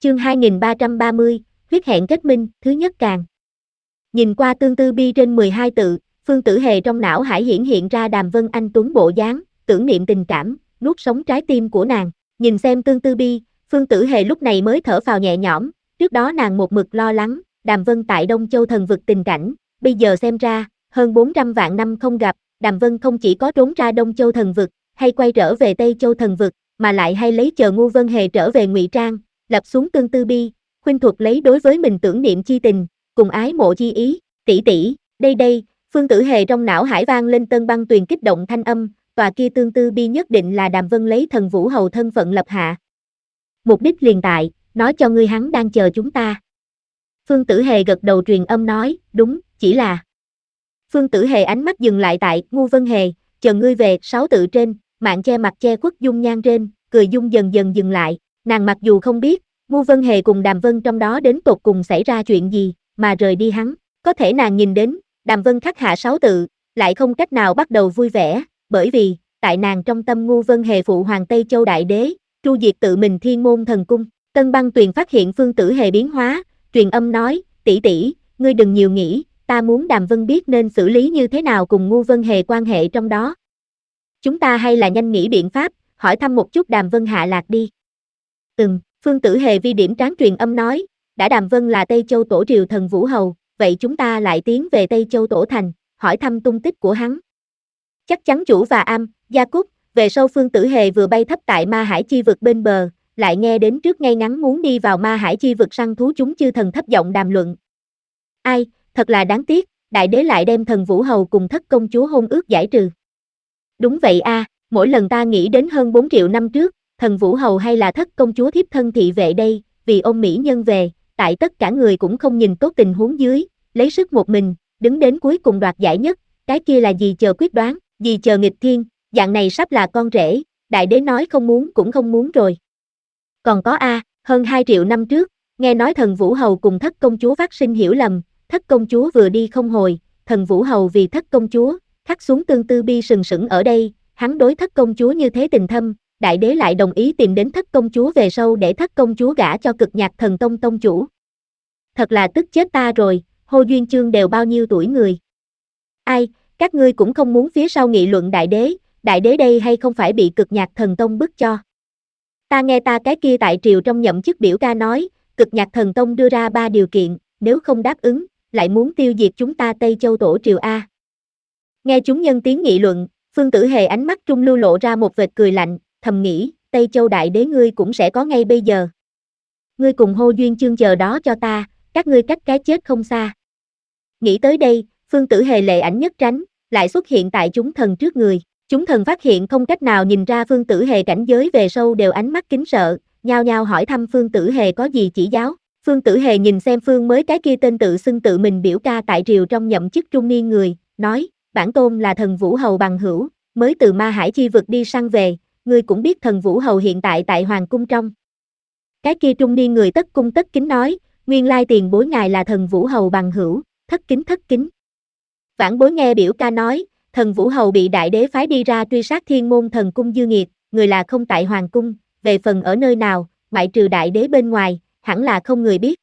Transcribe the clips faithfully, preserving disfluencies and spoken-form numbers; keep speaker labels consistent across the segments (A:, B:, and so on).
A: Chương hai nghìn ba trăm ba mươi, huyết hẹn kết minh, thứ nhất càng. Nhìn qua tương tư bi trên mười hai tự, Phương Tử Hề trong não hải hiển hiện ra Đàm Vân Anh tuấn bộ dáng, tưởng niệm tình cảm, nuốt sống trái tim của nàng. Nhìn xem tương tư bi, Phương Tử Hề lúc này mới thở phào nhẹ nhõm, trước đó nàng một mực lo lắng, Đàm Vân tại Đông Châu thần vực tình cảnh, bây giờ xem ra, hơn bốn trăm vạn năm không gặp, Đàm Vân không chỉ có trốn ra Đông Châu thần vực, hay quay trở về Tây Châu thần vực, mà lại hay lấy chờ Ngô Vân Hề trở về ngụy trang, lập xuống tương tư bi, khuynh thuật lấy đối với mình tưởng niệm chi tình, cùng ái mộ chi ý, tỷ tỷ, đây đây, Phương Tử Hề trong não hải vang lên Tân Băng Tuyền kích động thanh âm, tòa kia tương tư bi nhất định là Đàm Vân lấy thần vũ hầu thân phận lập hạ. Mục đích liền tại, nói cho ngươi hắn đang chờ chúng ta. Phương Tử Hề gật đầu truyền âm nói, đúng, chỉ là. Phương Tử Hề ánh mắt dừng lại tại, Ngô Vân Hề, chờ ngươi về, sáu tự trên, mạng che mặt che khuất dung nhan trên, cười dung dần dần dừng lại, nàng mặc dù không biết, Ngô Vân Hề cùng Đàm Vân trong đó đến tột cùng xảy ra chuyện gì, mà rời đi hắn, có thể nàng nhìn đến, Đàm Vân khắc hạ sáu tự, lại không cách nào bắt đầu vui vẻ, bởi vì, tại nàng trong tâm Ngô Vân Hề phụ hoàng Tây Châu Đại Đế, tru diệt tự mình Thiên Môn Thần Cung. Tân Băng Tuyền phát hiện Phương Tử Hề biến hóa, truyền âm nói, tỷ tỷ, ngươi đừng nhiều nghĩ, ta muốn Đàm Vân biết nên xử lý như thế nào cùng Ngô Vân Hề quan hệ trong đó. Chúng ta hay là nhanh nghĩ biện pháp, hỏi thăm một chút Đàm Vân hạ lạc đi. Ừm, Phương Tử Hề vi điểm tráng truyền âm nói, đã Đàm Vân là Tây Châu Tổ triều thần Vũ Hầu, vậy chúng ta lại tiến về Tây Châu Tổ thành, hỏi thăm tung tích của hắn. Chắc chắn chủ và am, Gia Cúc, về sau Phương Tử Hề vừa bay thấp tại Ma Hải chi vực bên bờ, lại nghe đến trước ngay ngắn muốn đi vào Ma Hải chi vực săn thú chúng chư thần thấp giọng đàm luận. Ai, thật là đáng tiếc, đại đế lại đem thần Vũ Hầu cùng thất công chúa hôn ước giải trừ. Đúng vậy a, à, mỗi lần ta nghĩ đến hơn bốn triệu năm trước, thần Vũ Hầu hay là thất công chúa thiếp thân thị vệ đây, vì ôm mỹ nhân về, tại tất cả người cũng không nhìn tốt tình huống dưới, lấy sức một mình, đứng đến cuối cùng đoạt giải nhất, cái kia là gì chờ quyết đoán, gì chờ nghịch thiên, dạng này sắp là con rể, đại đế nói không muốn cũng không muốn rồi. Còn có a, à, hơn hai triệu năm trước, nghe nói thần Vũ Hầu cùng thất công chúa phát sinh hiểu lầm, thất công chúa vừa đi không hồi, thần Vũ Hầu vì thất công chúa, khắc xuống tương tư bi sừng sững ở đây, hắn đối thất công chúa như thế tình thâm, đại đế lại đồng ý tìm đến thất công chúa về sau để thất công chúa gả cho cực nhạc thần tông tông chủ. Thật là tức chết ta rồi, Hồ Duyên Chương đều bao nhiêu tuổi người. Ai, các ngươi cũng không muốn phía sau nghị luận đại đế, đại đế đây hay không phải bị cực nhạc thần tông bức cho. Ta nghe ta cái kia tại triều trong nhậm chức biểu ca nói, cực nhạc thần tông đưa ra ba điều kiện, nếu không đáp ứng, lại muốn tiêu diệt chúng ta Tây Châu Tổ triều A. Nghe chúng nhân tiếng nghị luận, Phương Tử Hề ánh mắt trung lưu lộ ra một vệt cười lạnh, thầm nghĩ, Tây Châu đại đế ngươi cũng sẽ có ngay bây giờ. Ngươi cùng Hồ Duyên Chương chờ đó cho ta, các ngươi cách cái chết không xa. Nghĩ tới đây, Phương Tử Hề lệ ảnh nhất tránh, lại xuất hiện tại chúng thần trước người. Chúng thần phát hiện không cách nào nhìn ra Phương Tử Hề cảnh giới về sâu đều ánh mắt kính sợ, nhao nhao hỏi thăm Phương Tử Hề có gì chỉ giáo. Phương Tử Hề nhìn xem Phương mới cái kia tên tự xưng tự mình biểu ca tại triều trong nhậm chức trung niên người, nói, bản tôn là thần Vũ Hầu bằng hữu, mới từ Ma Hải chi vực đi săn về, ngươi cũng biết thần Vũ Hầu hiện tại tại Hoàng cung trong. Cái kia trung niên người tất cung tất kính nói, nguyên lai tiền bối ngài là thần Vũ Hầu bằng hữu, thất kính thất kính. Vãn bối nghe biểu ca nói, thần Vũ Hầu bị đại đế phái đi ra truy sát Thiên Môn Thần Cung dư nghiệt, người là không tại Hoàng cung, về phần ở nơi nào, ngoại trừ đại đế bên ngoài, hẳn là không người biết.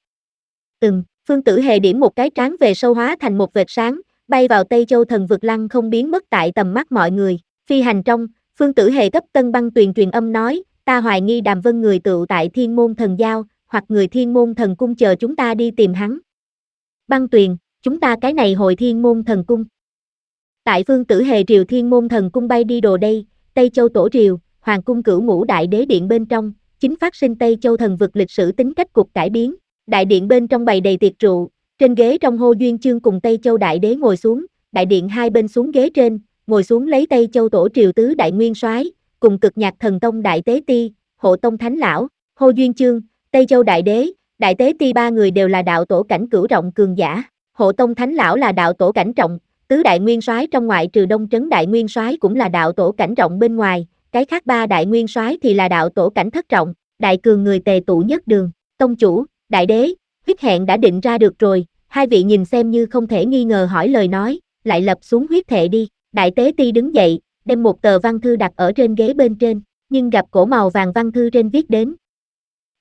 A: Ừm, Phương Tử Hề điểm một cái trán về sâu hóa thành một vệt sáng, bay vào Tây Châu thần vực lăng không biến mất tại tầm mắt mọi người. Phi hành trong, Phương Tử Hề cấp Tân Băng Tuyền truyền âm nói, ta hoài nghi Đàm Vân người tựu tại Thiên Môn Thần Giao, hoặc người Thiên Môn Thần Cung chờ chúng ta đi tìm hắn. Băng Tuyền, chúng ta cái này hồi Thiên Môn Thần Cung. Tại Phương Tử Hề triều Thiên Môn Thần Cung bay đi đồ đây, Tây Châu Tổ triều, Hoàng cung cửu ngũ đại đế điện bên trong, chính phát sinh Tây Châu thần vực lịch sử tính cách cục cải biến. Đại điện bên trong bày đầy tiệc rượu, trên ghế trong Hồ Duyên Chương cùng Tây Châu đại đế ngồi xuống, đại điện hai bên xuống ghế trên, ngồi xuống lấy Tây Châu Tổ triều tứ đại nguyên soái, cùng cực nhạc thần tông đại tế ti, hộ tông thánh lão, Hồ Duyên Chương, Tây Châu đại đế, đại tế ti ba người đều là đạo tổ cảnh cửu rộng cường giả, hộ tông thánh lão là đạo tổ cảnh trọng, tứ đại nguyên soái trong ngoại trừ Đông Trấn đại nguyên soái cũng là đạo tổ cảnh rộng bên ngoài, cái khác ba đại nguyên soái thì là đạo tổ cảnh thất trọng, đại cường người tề tụ nhất đường, tông chủ, đại đế, huyết hẹn đã định ra được rồi, hai vị nhìn xem như không thể nghi ngờ hỏi lời nói, lại lập xuống huyết thệ đi, đại tế ti đứng dậy, đem một tờ văn thư đặt ở trên ghế bên trên, nhưng gặp cổ màu vàng văn thư trên viết đến. Một,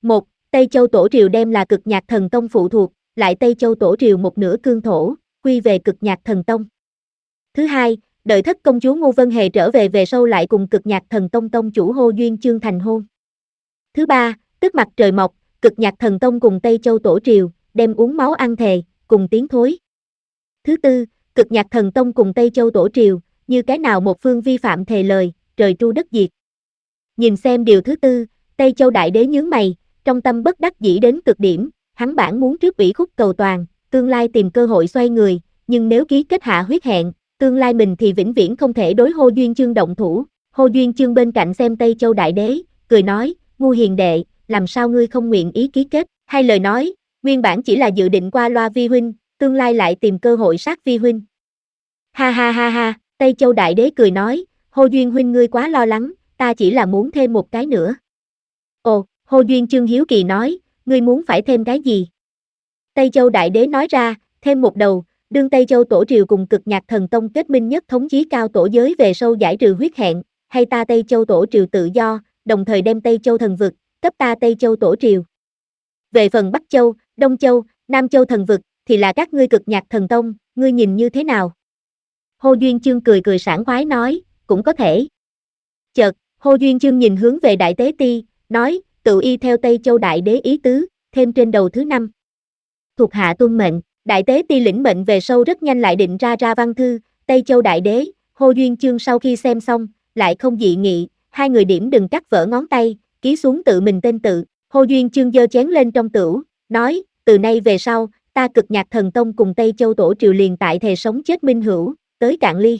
A: Tây Châu Tổ Triều đem là Cực Nhạc Thần Tông phụ thuộc, lại Tây Châu Tổ Triều một nửa cương thổ, quy về Cực Nhạc Thần Tông. Thứ hai, đợi thất công chúa Ngô Vân Hề trở về về sau lại cùng Cực Nhạc Thần Tông tông chủ Hồ Duyên Chương thành hôn. Thứ ba, tức mặt trời mọc, Cực Nhạc Thần Tông cùng Tây Châu Tổ Triều, đem uống máu ăn thề, cùng tiến thối. Thứ tư, Cực Nhạc Thần Tông cùng Tây Châu Tổ Triều, như cái nào một phương vi phạm thề lời, trời tru đất diệt. Nhìn xem điều thứ tư, Tây Châu Đại Đế nhướng mày, trong tâm bất đắc dĩ đến cực điểm, hắn bản muốn trước ủy khúc cầu toàn, tương lai tìm cơ hội xoay người, nhưng nếu ký kết hạ huyết hẹn, tương lai mình thì vĩnh viễn không thể đối Hồ Duyên Chương động thủ. Hồ Duyên Chương bên cạnh xem Tây Châu Đại Đế, cười nói, Ngu hiền đệ, làm sao ngươi không nguyện ý ký kết, hay lời nói, nguyên bản chỉ là dự định qua loa vi huynh, tương lai lại tìm cơ hội sát vi huynh. Ha ha ha ha, Tây Châu Đại Đế cười nói, Hồ Duyên huynh ngươi quá lo lắng, ta chỉ là muốn thêm một cái nữa. Ồ, Hồ Duyên Chương hiếu kỳ nói, ngươi muốn phải thêm cái gì? Tây Châu Đại Đế nói ra, thêm một đầu, đương Tây Châu Tổ Triều cùng Cực Nhạc Thần Tông kết minh nhất thống chí cao tổ giới về sau giải trừ huyết hẹn, hay ta Tây Châu Tổ Triều tự do, đồng thời đem Tây Châu thần vực, cấp ta Tây Châu Tổ Triều. Về phần Bắc Châu, Đông Châu, Nam Châu thần vực, thì là các ngươi Cực Nhạc Thần Tông, ngươi nhìn như thế nào? Hồ Duyên Chương cười cười sảng khoái nói, cũng có thể. Chợt, Hồ Duyên Chương nhìn hướng về Đại Tế Ti, nói, tự y theo Tây Châu Đại Đế ý tứ, thêm trên đầu thứ năm. Thuộc hạ tuân mệnh, Đại Tế Ti lĩnh mệnh về sau rất nhanh lại định ra ra văn thư, Tây Châu Đại Đế, Hồ Duyên Chương sau khi xem xong, lại không dị nghị, hai người điểm đừng cắt vỡ ngón tay, ký xuống tự mình tên tự, Hồ Duyên Chương giơ chén lên trong tửu, nói, từ nay về sau, ta Cực Nhạc Thần Tông cùng Tây Châu Tổ Triều liền tại thề sống chết minh hữu, tới cạn ly.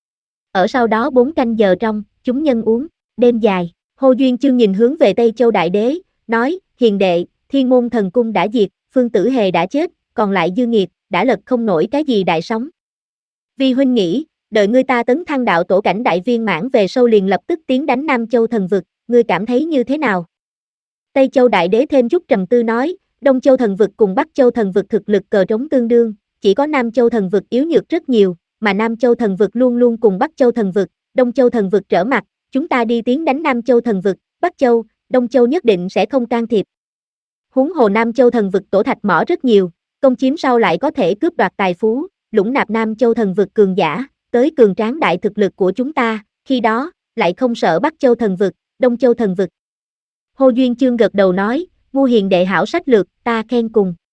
A: Ở sau đó bốn canh giờ trong, chúng nhân uống, đêm dài, Hồ Duyên Chương nhìn hướng về Tây Châu Đại Đế, nói, hiền đệ, Thiên Môn Thần Cung đã diệt, Phương Tử Hề đã chết, còn lại dư nghiệt, đã lật không nổi cái gì đại sóng. Vi huynh nghĩ, đợi ngươi ta tấn thăng đạo tổ cảnh đại viên mãn về sau liền lập tức tiến đánh Nam Châu thần vực, ngươi cảm thấy như thế nào? Tây Châu Đại Đế thêm chút trầm tư nói, Đông Châu thần vực cùng Bắc Châu thần vực thực lực cờ trống tương đương, chỉ có Nam Châu thần vực yếu nhược rất nhiều, mà Nam Châu thần vực luôn luôn cùng Bắc Châu thần vực, Đông Châu thần vực trở mặt, chúng ta đi tiến đánh Nam Châu thần vực, Bắc Châu, Đông Châu nhất định sẽ không can thiệp. Huống hồ Nam Châu thần vực tổ thạch mỏ rất nhiều, công chiếm sau lại có thể cướp đoạt tài phú, lũng nạp Nam Châu thần vực cường giả, tới cường tráng đại thực lực của chúng ta, khi đó, lại không sợ Bắc Châu thần vực, Đông Châu thần vực. Hồ Duyên Chương gật đầu nói, Ngu hiền đệ hảo sách lược, ta khen cùng.